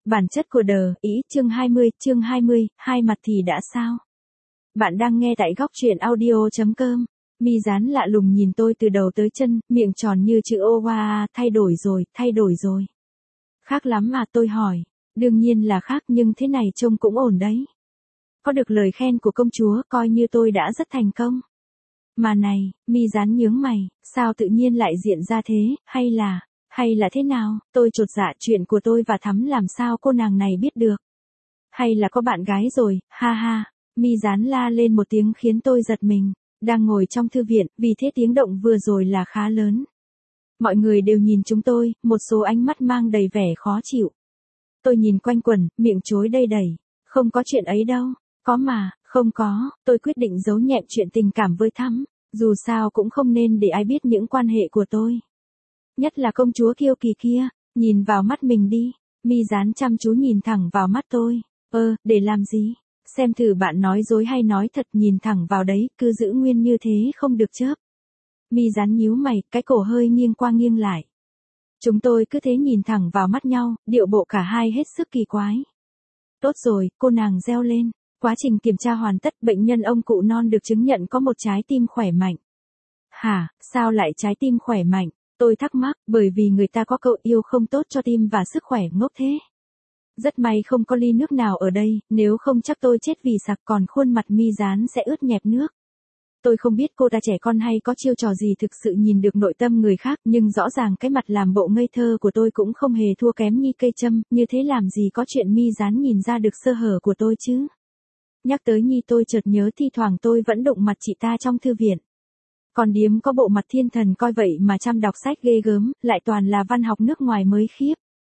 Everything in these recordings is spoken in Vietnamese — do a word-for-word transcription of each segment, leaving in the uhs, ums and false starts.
Bản chất của đời, ý, chương hai mươi, chương hai mươi, hai mặt thì đã sao? Bạn đang nghe tại góc truyện audio chấm com. Mi Dán lạ lùng nhìn tôi từ đầu tới chân, miệng tròn như chữ O, wow, thay đổi rồi, thay đổi rồi. Khác lắm mà, tôi hỏi. Đương nhiên là khác, nhưng thế này trông cũng ổn đấy. Có được lời khen của công chúa, coi như tôi đã rất thành công. Mà này, Mi Dán nhướng mày, sao tự nhiên lại diện ra thế, hay là, hay là thế nào? Tôi chột dạ, chuyện của tôi và Thắm làm sao cô nàng này biết được? Hay là có bạn gái rồi, ha ha. Mi Dán la lên một tiếng khiến tôi giật mình. Đang ngồi trong thư viện, vì thế tiếng động vừa rồi là khá lớn. Mọi người đều nhìn chúng tôi, một số ánh mắt mang đầy vẻ khó chịu. Tôi nhìn quanh quẩn, miệng chối đầy đầy. Không có chuyện ấy đâu. Có mà, không có. Tôi quyết định giấu nhẹm chuyện tình cảm với Thắm. Dù sao cũng không nên để ai biết những quan hệ của tôi. Nhất là công chúa kiêu kỳ kia. Nhìn vào mắt mình đi. Mi Dán chăm chú nhìn thẳng vào mắt tôi. Ơ, để làm gì? Xem thử bạn nói dối hay nói thật, nhìn thẳng vào đấy, cứ giữ nguyên như thế không được chớp. Mi Dán nhíu mày, cái cổ hơi nghiêng qua nghiêng lại. Chúng tôi cứ thế nhìn thẳng vào mắt nhau, điệu bộ cả hai hết sức kỳ quái. Tốt rồi, cô nàng reo lên. Quá trình kiểm tra hoàn tất, bệnh nhân ông cụ non được chứng nhận có một trái tim khỏe mạnh. Hả, sao lại trái tim khỏe mạnh? Tôi thắc mắc, bởi vì người ta có câu yêu không tốt cho tim và sức khỏe, ngốc thế. Rất may không có ly nước nào ở đây, nếu không chắc tôi chết vì sặc, còn khuôn mặt Mi Dán sẽ ướt nhẹp nước. Tôi không biết cô ta trẻ con hay có chiêu trò gì thực sự nhìn được nội tâm người khác, nhưng rõ ràng cái mặt làm bộ ngây thơ của tôi cũng không hề thua kém Nhi Cây Châm, như thế làm gì có chuyện Mi Dán nhìn ra được sơ hở của tôi chứ. Nhắc tới Nhi tôi chợt nhớ thi thoảng tôi vẫn đụng mặt chị ta trong thư viện. Còn điếm có bộ mặt thiên thần coi vậy mà chăm đọc sách ghê gớm, lại toàn là văn học nước ngoài mới khiếp.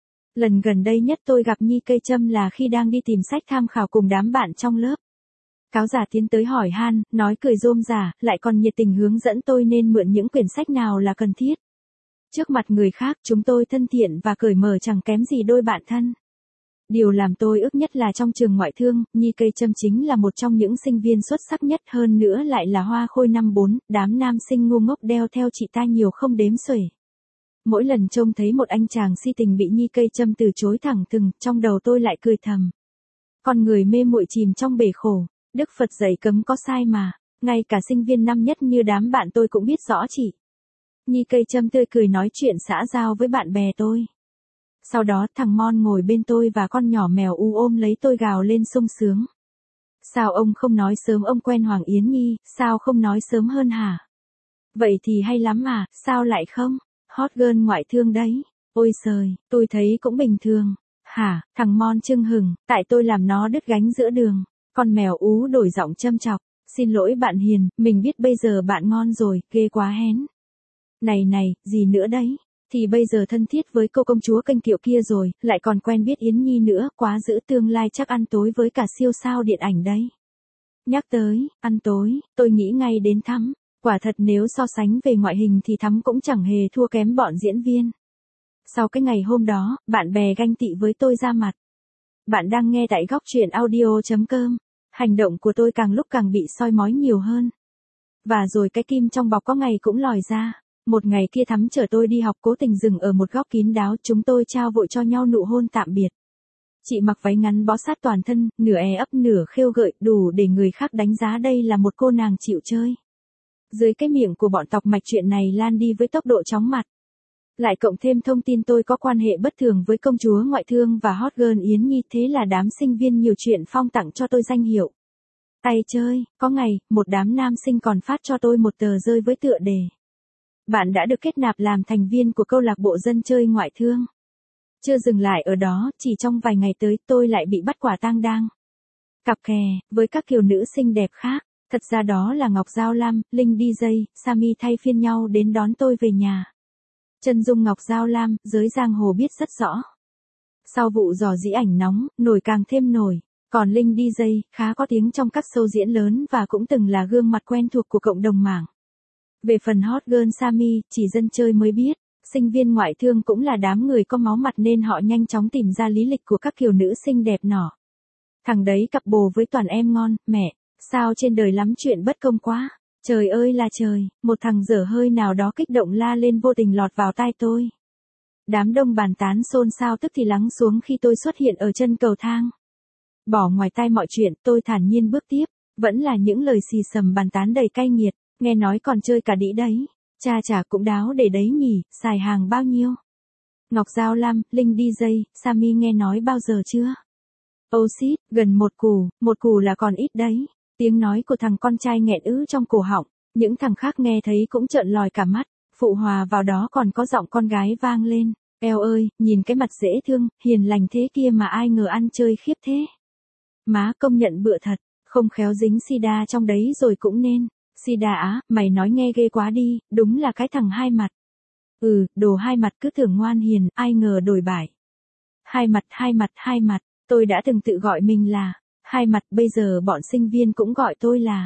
Lần gần đây nhất tôi gặp Nhi Cây Châm là khi đang đi tìm sách tham khảo cùng đám bạn trong lớp. Cáo giả tiến tới hỏi han, nói cười rôm rả, lại còn nhiệt tình hướng dẫn tôi nên mượn những quyển sách nào là cần thiết. Trước mặt người khác chúng tôi thân thiện và cởi mở chẳng kém gì đôi bạn thân. Điều làm tôi ức nhất là trong trường ngoại thương, Nhi Cây Châm chính là một trong những sinh viên xuất sắc nhất, hơn nữa lại là hoa khôi năm bốn, đám nam sinh ngu ngốc đeo theo chị ta nhiều không đếm xuể. Mỗi lần trông thấy một anh chàng si tình bị Nhi Cây Châm từ chối thẳng thừng, trong đầu tôi lại cười thầm. Con người mê muội chìm trong bể khổ, Đức Phật dạy cấm có sai mà, ngay cả sinh viên năm nhất như đám bạn tôi cũng biết rõ chị. Nhi Cây Châm tươi cười nói chuyện xã giao với bạn bè tôi. Sau đó thằng Mon ngồi bên tôi và con nhỏ mèo u ôm lấy tôi gào lên sung sướng. Sao ông không nói sớm, ông quen Hoàng Yến Nhi, sao không nói sớm hơn hả? Vậy thì hay lắm mà, sao lại không? Hot girl ngoại thương đấy. Ôi giời, tôi thấy cũng bình thường. Hả, thằng Mon chưng hừng, tại tôi làm nó đứt gánh giữa đường. Con mèo ú đổi giọng châm chọc. Xin lỗi bạn hiền, mình biết bây giờ bạn ngon rồi, ghê quá hén. Này này, gì nữa đấy? Thì bây giờ thân thiết với cô công chúa kênh kiệu kia rồi, lại còn quen biết Yến Nhi nữa, quá dữ, tương lai chắc ăn tối với cả siêu sao điện ảnh đấy. Nhắc tới, ăn tối, tôi nghĩ ngay đến Thắm. Quả thật nếu so sánh về ngoại hình thì Thắm cũng chẳng hề thua kém bọn diễn viên. Sau cái ngày hôm đó, bạn bè ganh tị với tôi ra mặt. Bạn đang nghe tại góc truyện audio chấm com. Hành động của tôi càng lúc càng bị soi mói nhiều hơn. Và rồi cái kim trong bọc có ngày cũng lòi ra. Một ngày kia Thắm chở tôi đi học, cố tình dừng ở một góc kín đáo, chúng tôi trao vội cho nhau nụ hôn tạm biệt. Chị mặc váy ngắn bó sát toàn thân, nửa e ấp nửa khêu gợi, đủ để người khác đánh giá đây là một cô nàng chịu chơi. Dưới cái miệng của bọn tọc mạch chuyện này lan đi với tốc độ chóng mặt. Lại cộng thêm thông tin tôi có quan hệ bất thường với công chúa ngoại thương và hot girl Yến Nhi, thế là đám sinh viên nhiều chuyện phong tặng cho tôi danh hiệu tay chơi. Có ngày, một đám nam sinh còn phát cho tôi một tờ rơi với tựa đề: bạn đã được kết nạp làm thành viên của câu lạc bộ dân chơi ngoại thương. Chưa dừng lại ở đó, chỉ trong vài ngày tới tôi lại bị bắt quả tang đang cặp kè với các kiều nữ xinh đẹp khác. Thật ra đó là Ngọc Giao Lam, Linh đi jay, Sammy thay phiên nhau đến đón tôi về nhà. Chân dung Ngọc Giao Lam, giới giang hồ biết rất rõ. Sau vụ dò dỉ ảnh nóng, nổi càng thêm nổi. Còn Linh đi jay, khá có tiếng trong các show diễn lớn và cũng từng là gương mặt quen thuộc của cộng đồng mạng. Về phần hot girl Sammy, chỉ dân chơi mới biết. Sinh viên ngoại thương cũng là đám người có máu mặt nên họ nhanh chóng tìm ra lý lịch của các kiều nữ xinh đẹp nọ. Thằng đấy cặp bồ với toàn em ngon, mẹ. Sao trên đời lắm chuyện bất công quá. Trời ơi là trời, một thằng dở hơi nào đó kích động la lên vô tình lọt vào tai tôi. Đám đông bàn tán xôn xao tức thì lắng xuống khi tôi xuất hiện ở chân cầu thang. Bỏ ngoài tai mọi chuyện, tôi thản nhiên bước tiếp, vẫn là những lời xì xầm bàn tán đầy cay nghiệt, nghe nói còn chơi cả đĩ đấy. Cha chả cũng đáo để đấy nhỉ, xài hàng bao nhiêu? Ngọc Giao Lam, Linh đi dây, Sammy nghe nói bao giờ chưa? Ô xít, gần một củ, một củ là còn ít đấy. Tiếng nói của thằng con trai nghẹn ứ trong cổ họng, những thằng khác nghe thấy cũng trợn lòi cả mắt, phụ hòa vào đó còn có giọng con gái vang lên. Eo ơi, nhìn cái mặt dễ thương, hiền lành thế kia mà ai ngờ ăn chơi khiếp thế. Má công nhận bựa thật, không khéo dính sida trong đấy rồi cũng nên. Sida á, mày nói nghe ghê quá đi, đúng là cái thằng hai mặt. Ừ, đồ hai mặt cứ tưởng ngoan hiền, ai ngờ đổi bại. Hai mặt, hai mặt, hai mặt, tôi đã từng tự gọi mình là hai mặt, bây giờ bọn sinh viên cũng gọi tôi là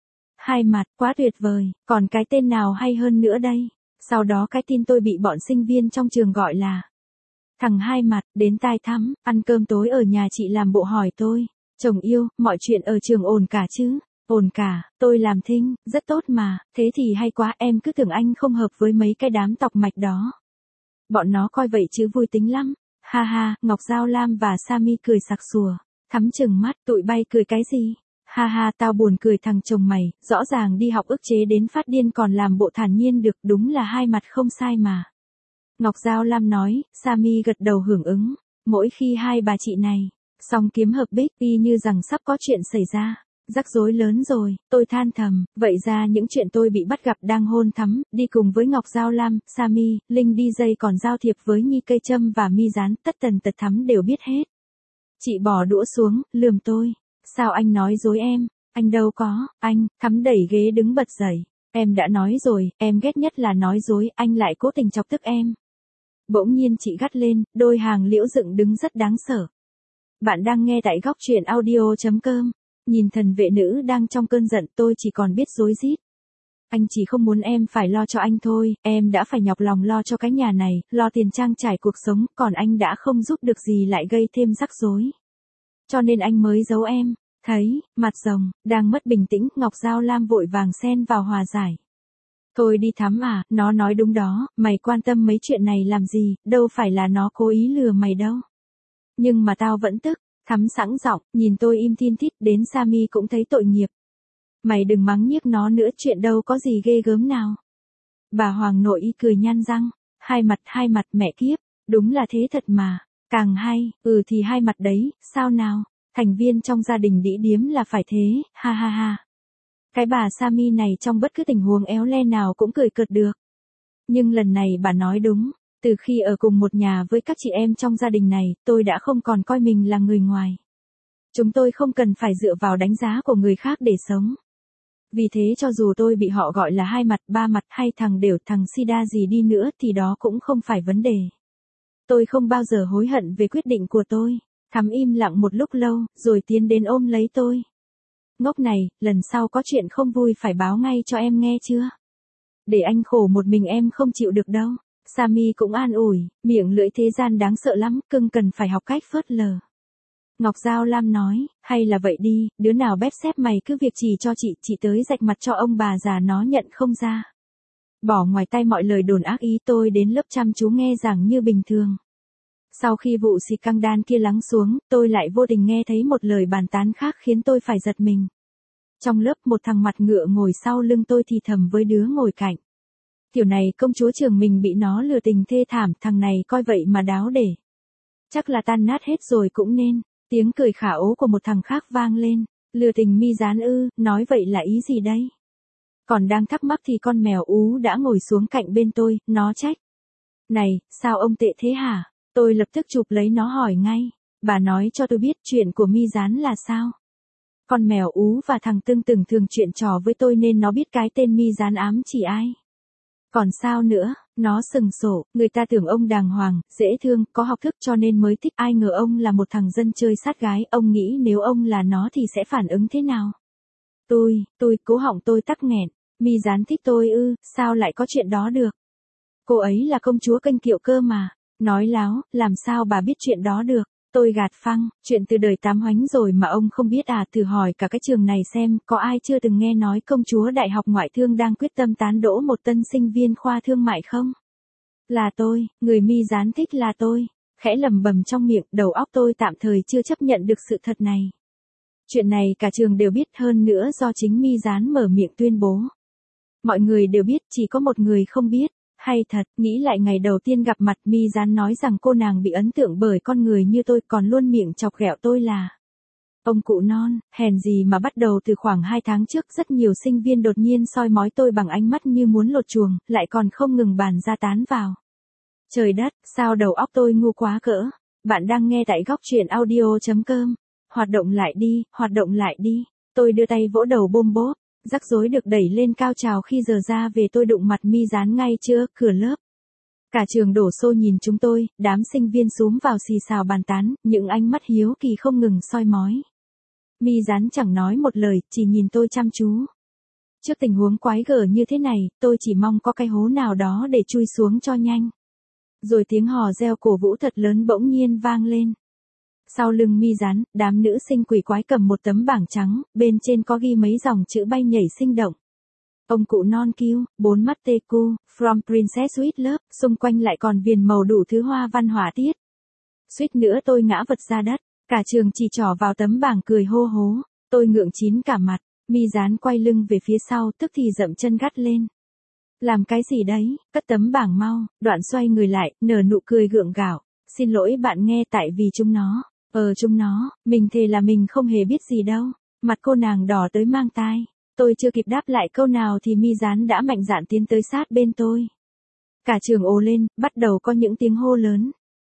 hai mặt, quá tuyệt vời, còn cái tên nào hay hơn nữa đây? Sau đó cái tin tôi bị bọn sinh viên trong trường gọi là thằng hai mặt, đến tai thắm, ăn cơm tối ở nhà chị làm bộ hỏi tôi, chồng yêu, mọi chuyện ở trường ổn cả chứ? Ổn cả, tôi làm thinh, rất tốt mà, thế thì hay quá, em cứ tưởng anh không hợp với mấy cái đám tọc mạch đó. Bọn nó coi vậy chứ vui tính lắm, ha ha, Ngọc Giao Lam và Sammy cười sặc sùa, thắm chừng mắt, tụi bay cười cái gì? Ha ha, tao buồn cười thằng chồng mày, rõ ràng đi học ức chế đến phát điên còn làm bộ thản nhiên được, đúng là hai mặt không sai mà. Ngọc Giao Lam nói, Sammy gật đầu hưởng ứng, mỗi khi hai bà chị này song kiếm hợp bích y như rằng sắp có chuyện xảy ra. Rắc rối lớn rồi, tôi than thầm, vậy ra những chuyện tôi bị bắt gặp đang hôn thắm, đi cùng với Ngọc Giao Lam, Sammy, Linh đi dây còn giao thiệp với Nhi Cây Châm và Mi Gián, tất tần tật thắm đều biết hết. Chị bỏ đũa xuống, lườm tôi, sao anh nói dối em, anh đâu có, anh, thắm đẩy ghế đứng bật dậy, em đã nói rồi, em ghét nhất là nói dối, anh lại cố tình chọc tức em. Bỗng nhiên chị gắt lên, đôi hàng liễu dựng đứng rất đáng sợ. Bạn đang nghe tại góc truyện audio.com. Nhìn thần vệ nữ đang trong cơn giận, tôi chỉ còn biết rối rít. Anh chỉ không muốn em phải lo cho anh thôi, em đã phải nhọc lòng lo cho cái nhà này, lo tiền trang trải cuộc sống, còn anh đã không giúp được gì lại gây thêm rắc rối. Cho nên anh mới giấu em. Thấy, mặt rồng, đang mất bình tĩnh, Ngọc Giao Lam vội vàng xen vào hòa giải. Thôi đi Thắm à, nó nói đúng đó, mày quan tâm mấy chuyện này làm gì, đâu phải là nó cố ý lừa mày đâu. Nhưng mà tao vẫn tức. Thắm sẵn giọng, nhìn tôi im thiên thít, đến Sammy cũng thấy tội nghiệp. Mày đừng mắng nhiếc nó nữa, chuyện đâu có gì ghê gớm nào. Bà Hoàng nội y cười nhăn răng, hai mặt hai mặt mẹ kiếp, đúng là thế thật mà, càng hay, ừ thì hai mặt đấy, sao nào, thành viên trong gia đình đĩ điếm là phải thế, ha ha ha. Cái bà Sammy này trong bất cứ tình huống éo le nào cũng cười cợt được. Nhưng lần này bà nói đúng. Từ khi ở cùng một nhà với các chị em trong gia đình này, tôi đã không còn coi mình là người ngoài. Chúng tôi không cần phải dựa vào đánh giá của người khác để sống. Vì thế cho dù tôi bị họ gọi là hai mặt, ba mặt hay thằng đều, thằng sida gì đi nữa thì đó cũng không phải vấn đề. Tôi không bao giờ hối hận về quyết định của tôi. Thắm im lặng một lúc lâu, rồi tiến đến ôm lấy tôi. Ngốc này, lần sau có chuyện không vui phải báo ngay cho em nghe chưa? Để anh khổ một mình em không chịu được đâu. Sammy cũng an ủi, miệng lưỡi thế gian đáng sợ lắm, cưng cần phải học cách phớt lờ. Ngọc Giao Lam nói, hay là vậy đi, đứa nào bép xép mày cứ việc chỉ cho chị, chị tới rạch mặt cho ông bà già nó nhận không ra. Bỏ ngoài tay mọi lời đồn ác ý, tôi đến lớp chăm chú nghe giảng như bình thường. Sau khi vụ xì căng đan kia lắng xuống, tôi lại vô tình nghe thấy một lời bàn tán khác khiến tôi phải giật mình. Trong lớp một thằng mặt ngựa ngồi sau lưng tôi thì thầm với đứa ngồi cạnh. Kiểu này công chúa trường mình bị nó lừa tình thê thảm, thằng này coi vậy mà đáo để. Chắc là tan nát hết rồi cũng nên. Tiếng cười khả ố của một thằng khác vang lên. Lừa tình Mi Gián ư, nói vậy là ý gì đây? Còn đang thắc mắc thì con mèo ú đã ngồi xuống cạnh bên tôi, nó trách. Này, sao ông tệ thế hả? Tôi lập tức chụp lấy nó hỏi ngay. Bà nói cho tôi biết chuyện của Mi Gián là sao? Con mèo ú và thằng Tương từng thường chuyện trò với tôi nên nó biết cái tên Mi Gián ám chỉ ai. Còn sao nữa, nó sừng sổ, người ta tưởng ông đàng hoàng, dễ thương, có học thức cho nên mới thích, ai ngờ ông là một thằng dân chơi sát gái, ông nghĩ nếu ông là nó thì sẽ phản ứng thế nào? Tôi, tôi, cố họng tôi tắc nghẹn, Mi Gián thích tôi ư, sao lại có chuyện đó được? Cô ấy là công chúa kênh kiệu cơ mà, nói láo, làm sao bà biết chuyện đó được? Tôi gạt phăng, chuyện từ đời tám hoánh rồi mà ông không biết à, thử hỏi cả cái trường này xem, có ai chưa từng nghe nói công chúa đại học ngoại thương đang quyết tâm tán đỗ một tân sinh viên khoa thương mại không? Là tôi, người mi gián thích là tôi. Khẽ lầm bầm trong miệng, đầu óc tôi tạm thời chưa chấp nhận được sự thật này. Chuyện này cả trường đều biết, hơn nữa do chính mi gián mở miệng tuyên bố. Mọi người đều biết, chỉ có một người không biết. Hay thật, nghĩ lại ngày đầu tiên gặp mặt, mi gián nói rằng cô nàng bị ấn tượng bởi con người như tôi, còn luôn miệng chọc ghẹo tôi là ông cụ non. Hèn gì mà bắt đầu từ khoảng hai tháng trước, rất nhiều sinh viên đột nhiên soi mói tôi bằng ánh mắt như muốn lột chuồng, lại còn không ngừng bàn ra tán vào. Trời đất, sao đầu óc tôi ngu quá cỡ. Bạn đang nghe tại góc truyện audio.com. Hoạt động lại đi, hoạt động lại đi. Tôi đưa tay vỗ đầu bôm bốp. Rắc rối được đẩy lên cao trào khi giờ ra về, tôi đụng mặt mi gián ngay chưa cửa lớp. Cả trường đổ xô nhìn chúng tôi, đám sinh viên xúm vào xì xào bàn tán, những ánh mắt hiếu kỳ không ngừng soi mói. Mi gián chẳng nói một lời, chỉ nhìn tôi chăm chú. Trước tình huống quái gở như thế này, tôi chỉ mong có cái hố nào đó để chui xuống cho nhanh. Rồi tiếng hò reo cổ vũ thật lớn bỗng nhiên vang lên. Sau lưng mi gián, đám nữ sinh quỷ quái cầm một tấm bảng trắng, bên trên có ghi mấy dòng chữ bay nhảy sinh động. Ông cụ non kêu, bốn mắt tê cu, from Princess with Love, xung quanh lại còn viền màu đủ thứ hoa văn họa tiết. Suýt nữa tôi ngã vật ra đất, cả trường chỉ trỏ vào tấm bảng cười hô hố, tôi ngượng chín cả mặt, mi gián quay lưng về phía sau, tức thì dậm chân gắt lên. Làm cái gì đấy, cất tấm bảng mau, đoạn xoay người lại, nở nụ cười gượng gạo, xin lỗi bạn nghe, tại vì chúng nó, ờ chúng nó, mình thề là mình không hề biết gì đâu, mặt cô nàng đỏ tới mang tai. Tôi chưa kịp đáp lại câu nào thì mi gián đã mạnh dạn tiến tới sát bên tôi. Cả trường ồ lên, bắt đầu có những tiếng hô lớn.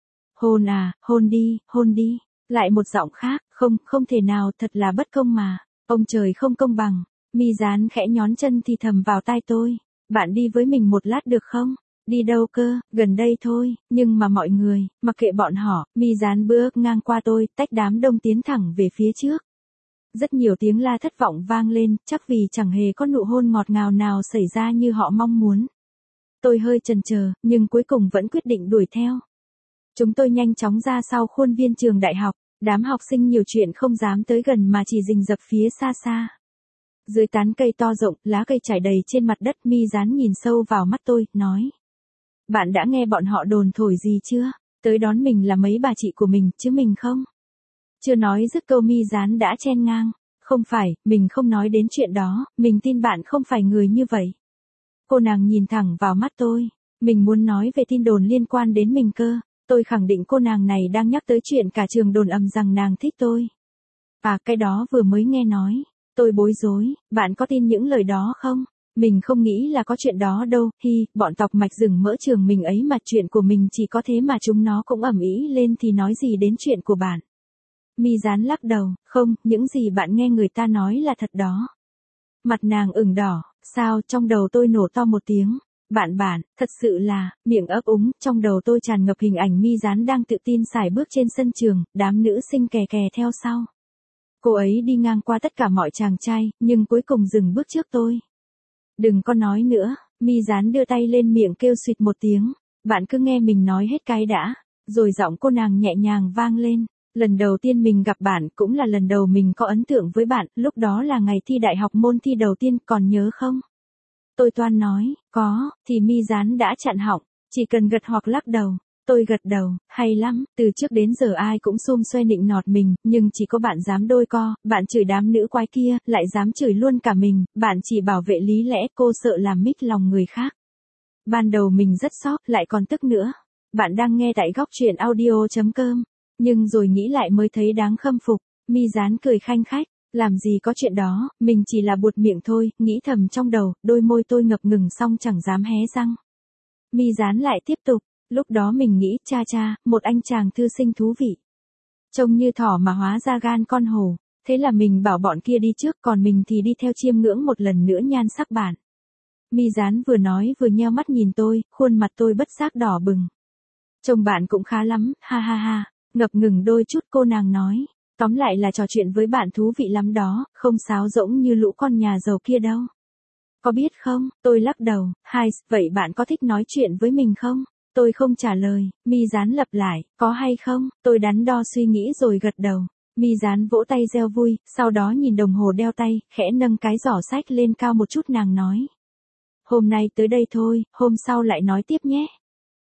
Hôn à, hôn đi, hôn đi. Lại một giọng khác, không, không thể nào, thật là bất công mà. Ông trời không công bằng. Mi gián khẽ nhón chân thì thầm vào tai tôi. Bạn đi với mình một lát được không? Đi đâu cơ, gần đây thôi, nhưng mà mọi người, mặc kệ bọn họ, mi gián bước ngang qua tôi, tách đám đông tiến thẳng về phía trước. Rất nhiều tiếng la thất vọng vang lên, chắc vì chẳng hề có nụ hôn ngọt ngào nào xảy ra như họ mong muốn. Tôi hơi chần chờ, nhưng cuối cùng vẫn quyết định đuổi theo. Chúng tôi nhanh chóng ra sau khuôn viên trường đại học, đám học sinh nhiều chuyện không dám tới gần mà chỉ rình rập phía xa xa. Dưới tán cây to rộng, lá cây trải đầy trên mặt đất, mi gián nhìn sâu vào mắt tôi, nói. Bạn đã nghe bọn họ đồn thổi gì chưa? Tới đón mình là mấy bà chị của mình, chứ mình không. Chưa nói dứt câu mi gián đã chen ngang. Không phải, mình không nói đến chuyện đó, mình tin bạn không phải người như vậy. Cô nàng nhìn thẳng vào mắt tôi. Mình muốn nói về tin đồn liên quan đến mình cơ. Tôi khẳng định cô nàng này đang nhắc tới chuyện cả trường đồn ầm rằng nàng thích tôi. À, cái đó vừa mới nghe nói. Tôi bối rối, bạn có tin những lời đó không? Mình không nghĩ là có chuyện đó đâu, hi, bọn tọc mạch rừng mỡ trường mình ấy mà, chuyện của mình chỉ có thế mà chúng nó cũng ầm ĩ lên thì nói gì đến chuyện của bạn. Mi gián lắc đầu, không, những gì bạn nghe người ta nói là thật đó. Mặt nàng ửng đỏ, sao, trong đầu tôi nổ to một tiếng. Bạn bạn, thật sự là, miệng ấp úng, trong đầu tôi tràn ngập hình ảnh mi gián đang tự tin sải bước trên sân trường, đám nữ sinh kè kè theo sau. Cô ấy đi ngang qua tất cả mọi chàng trai, nhưng cuối cùng dừng bước trước tôi. Đừng có nói nữa, mi gián đưa tay lên miệng kêu suýt một tiếng. Bạn cứ nghe mình nói hết cái đã. Rồi giọng cô nàng nhẹ nhàng vang lên. Lần đầu tiên mình gặp bạn, cũng là lần đầu mình có ấn tượng với bạn, lúc đó là ngày thi đại học môn thi đầu tiên, còn nhớ không? Tôi toan nói, có, thì mi gián đã chặn họng, chỉ cần gật hoặc lắc đầu. Tôi gật đầu, hay lắm, từ trước đến giờ ai cũng xum xuê nịnh nọt mình, nhưng chỉ có bạn dám đôi co, bạn chửi đám nữ quái kia, lại dám chửi luôn cả mình, bạn chỉ bảo vệ lý lẽ, cô sợ làm mít lòng người khác. Ban đầu mình rất sốc, lại còn tức nữa. Bạn đang nghe tại góc truyện audio.com. Nhưng rồi nghĩ lại mới thấy đáng khâm phục. Mi gián cười khanh khách. Làm gì có chuyện đó, mình chỉ là buột miệng thôi, nghĩ thầm trong đầu, đôi môi tôi ngập ngừng xong chẳng dám hé răng. Mi gián lại tiếp tục. Lúc đó mình nghĩ, cha cha, một anh chàng thư sinh thú vị. Trông như thỏ mà hóa ra gan con hổ. Thế là mình bảo bọn kia đi trước, còn mình thì đi theo chiêm ngưỡng một lần nữa nhan sắc bạn. Mi gián vừa nói vừa nheo mắt nhìn tôi, khuôn mặt tôi bất giác đỏ bừng. Trông bạn cũng khá lắm, ha ha ha. Ngập ngừng đôi chút cô nàng nói. Tóm lại là trò chuyện với bạn thú vị lắm đó, không sáo rỗng như lũ con nhà giàu kia đâu. Có biết không, tôi lắc đầu, hai, vậy bạn có thích nói chuyện với mình không? Tôi không trả lời, mi gián lặp lại, có hay không, tôi đắn đo suy nghĩ rồi gật đầu. Mi gián vỗ tay reo vui, sau đó nhìn đồng hồ đeo tay, khẽ nâng cái giỏ sách lên cao một chút, nàng nói. Hôm nay tới đây thôi, hôm sau lại nói tiếp nhé.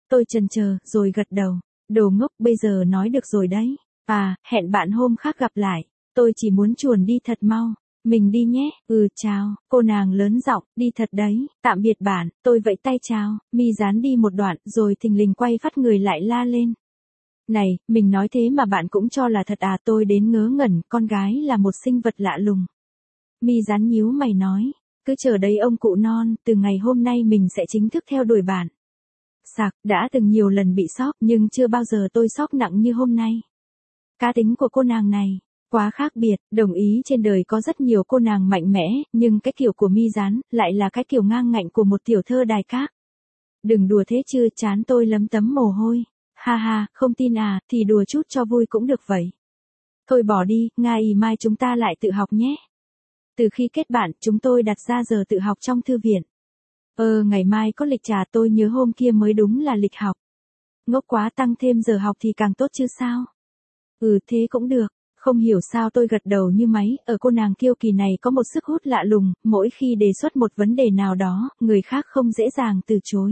Tôi chần chờ, rồi gật đầu. Đồ ngốc, bây giờ nói được rồi đấy. À, hẹn bạn hôm khác gặp lại. Tôi chỉ muốn chuồn đi thật mau. Mình đi nhé. Ừ, chào. Cô nàng lớn giọng, đi thật đấy. Tạm biệt bạn. Tôi vẫy tay chào. Mi dán đi một đoạn, rồi thình lình quay phát người lại la lên. Này, mình nói thế mà bạn cũng cho là thật à? Tôi đến ngớ ngẩn, con gái là một sinh vật lạ lùng. Mi dán nhíu mày nói. Cứ chờ đấy ông cụ non, từ ngày hôm nay mình sẽ chính thức theo đuổi bạn. Sạc, đã từng nhiều lần bị sốc, nhưng chưa bao giờ tôi sốc nặng như hôm nay. Cá tính của cô nàng này, quá khác biệt, đồng ý trên đời có rất nhiều cô nàng mạnh mẽ, nhưng cái kiểu của Mi dán, lại là cái kiểu ngang ngạnh của một tiểu thơ đài các. Đừng đùa thế chứ, chán tôi lấm tấm mồ hôi. Ha ha, không tin à, thì đùa chút cho vui cũng được vậy. Thôi bỏ đi, ngày mai chúng ta lại tự học nhé. Từ khi kết bạn, chúng tôi đặt ra giờ tự học trong thư viện. Ờ, ngày mai có lịch trả, tôi nhớ hôm kia mới đúng là lịch học. Ngốc quá, tăng thêm giờ học thì càng tốt chứ sao? Ừ, thế cũng được. Không hiểu sao tôi gật đầu như máy, ở cô nàng kiêu kỳ này có một sức hút lạ lùng, mỗi khi đề xuất một vấn đề nào đó, người khác không dễ dàng từ chối.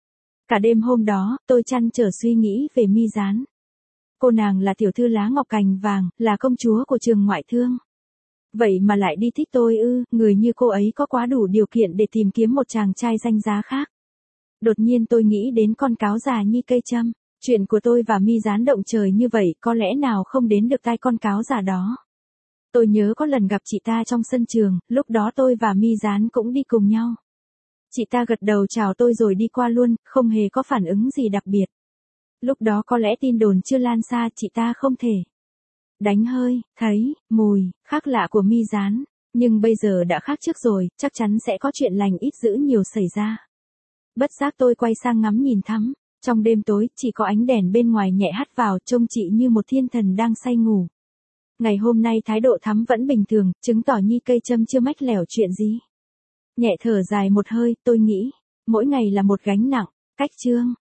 Cả đêm hôm đó, tôi trăn trở suy nghĩ về Mi dán. Cô nàng là tiểu thư lá ngọc cành vàng, là công chúa của trường ngoại thương. Vậy mà lại đi thích tôi ư, người như cô ấy có quá đủ điều kiện để tìm kiếm một chàng trai danh giá khác. Đột nhiên tôi nghĩ đến con cáo già như cây châm. Chuyện của tôi và Mi dán động trời như vậy có lẽ nào không đến được tai con cáo già đó. Tôi nhớ có lần gặp chị ta trong sân trường, lúc đó tôi và Mi dán cũng đi cùng nhau. Chị ta gật đầu chào tôi rồi đi qua luôn, không hề có phản ứng gì đặc biệt. Lúc đó có lẽ tin đồn chưa lan xa, chị ta không thể đánh hơi, thấy, mùi, khác lạ của Mi dán. Nhưng bây giờ đã khác trước rồi, chắc chắn sẽ có chuyện lành ít dữ nhiều xảy ra. Bất giác tôi quay sang ngắm nhìn Thắm. Trong đêm tối, chỉ có ánh đèn bên ngoài nhẹ hắt vào, trông chị như một thiên thần đang say ngủ. Ngày hôm nay thái độ Thắm vẫn bình thường, chứng tỏ Nhi cây châm chưa mách lẻo chuyện gì. Nhẹ thở dài một hơi, tôi nghĩ, mỗi ngày là một gánh nặng. Cách chương